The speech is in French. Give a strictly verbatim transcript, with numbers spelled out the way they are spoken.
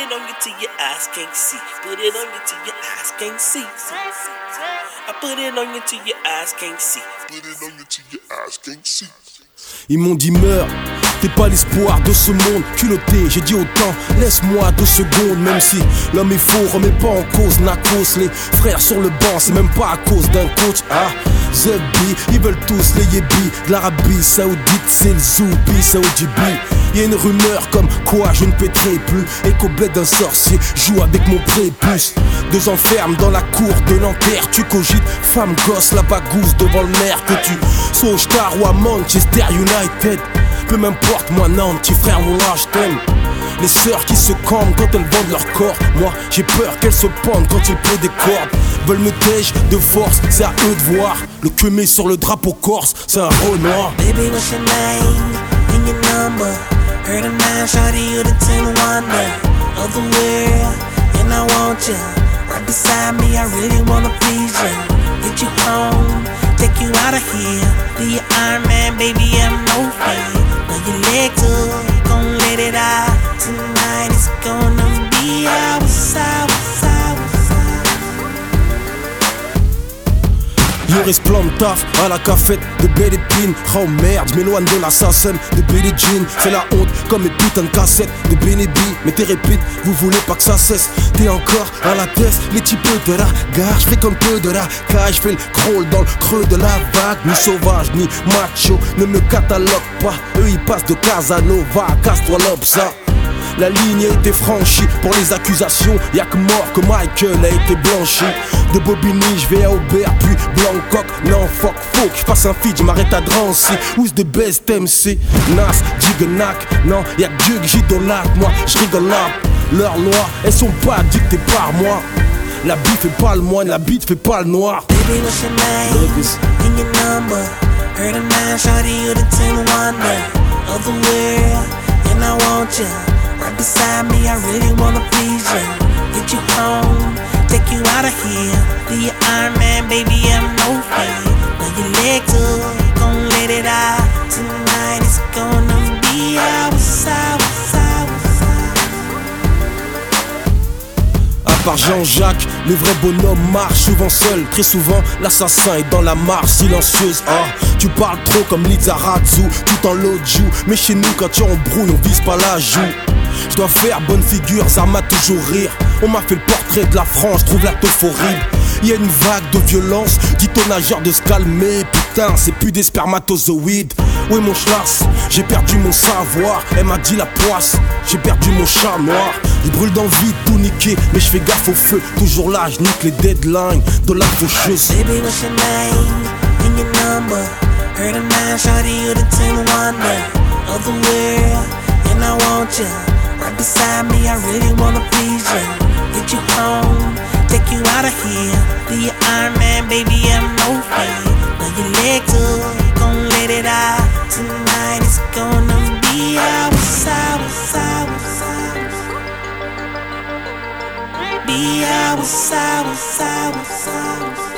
it on you till your eyes can't see. Put it on you till your eyes can't see. I put it on you till your eyes can't see. Put it on you till your eyes can't see. Ils m'ont dit meurs, t'es pas l'espoir de ce monde. Culotté, j'ai dit autant, laisse-moi deux secondes. Même si l'homme est faux, remets pas en cause Nakos. Les frères sur le banc, c'est même pas à cause d'un coach. Ah, Zebbi, ils veulent tous les yébis. De l'Arabie Saoudite, c'est le Zoubi, Saoudibi. Y'a une rumeur comme quoi je ne péterai plus. Et qu'au bled d'un sorcier, joue avec mon prépuce. Deux enfermes dans la cour de l'enterre. Tu cogites, femme gosse, la bagousse devant le maire. Que tu sois au Star ou à Manchester United, peu m'importe, moi non, petit frère, mon âge t'aime. Les sœurs qui se campent quand elles vendent leur corps. Moi j'ai peur qu'elles se pendent quand il pleut des cordes. Veulent me tèche de force, c'est à eux de voir. Le queumé sur le drapeau corse, c'est un Renoir. Baby, what's your name and your number? Heard a man, shawty, you the ten wonder of the world, and I want you right beside me. I really wanna please you. Get you home, take you out of here. Be your Iron Man, baby, I'm no fear. Now your legs up, gon' let it out. Tonight it's gonna be our side, side, side. Il reste plein de taf à la cafette de Belle Épine. Oh merde, je m'éloigne de l'assassin de Billie Jean. C'est la honte comme mes putains de cassettes de Benny B. Mais t'es répète, vous voulez pas que ça cesse. T'es encore à la tête, les types de la gare. J'fais comme peu de la cage, j'fais le crawl dans le creux de la vague. Ni sauvage, ni macho, ne me catalogue pas. Eux ils passent de Casanova à Casse-toi l'obsa. La ligne a été franchie pour les accusations. Y'a que mort que Michael a été blanchi. De Bobigny, je vais à Aubert, puis Blancoc. Non, fuck, faut que je fasse un feed, je m'arrête à Drancy. Who's the best M C? Nas, Jignac. Non, y'a que Dieu que j'idolâtre, moi, je rigole là. Leurs lois, elles sont pas dictées par moi. La bite fait pas le moine, la bite fait pas le noir. Baby, what's your name and your number? Heard a man, shawty, you the ten wonder of the world, and I want you right beside me. I really wanna please you. Get you home, take you out of here. Be your Iron Man, baby, I'm no fear. Now your legs up, gon' let it out. Tonight it's gonna be our side, side, side. À part Jean-Jacques, le vrai bonhomme marche souvent seul. Très souvent, l'assassin est dans la mare silencieuse. Ah, tu parles trop comme Lizarazu, tout en l'autre joue. Mais chez nous, quand tu embrouilles, on vise pas la joue. Je dois faire bonne figure, ça m'a toujours rire. On m'a fait le portrait de la France, trouve la teuf horrible. Y'a une vague de violence, dit au nageur de se calmer. Putain, c'est plus des spermatozoïdes. Oui mon schlass, j'ai perdu mon savoir. Elle m'a dit la poisse, j'ai perdu mon chat noir. Il brûle d'envie de tout niquer, mais je fais gaffe au feu. Toujours là, je nique les deadlines de la faucheuse. Baby, what's your name and your number? Heard a man, shawty, you the ten wonder of the world, and I want you right beside me. I really wanna please you. Get you home, take you out of here. Be your Iron Man, baby, I'm no fear. Now your legs up, gon' let it out. Tonight it's gonna be our side, side, side. Be our side, side, side.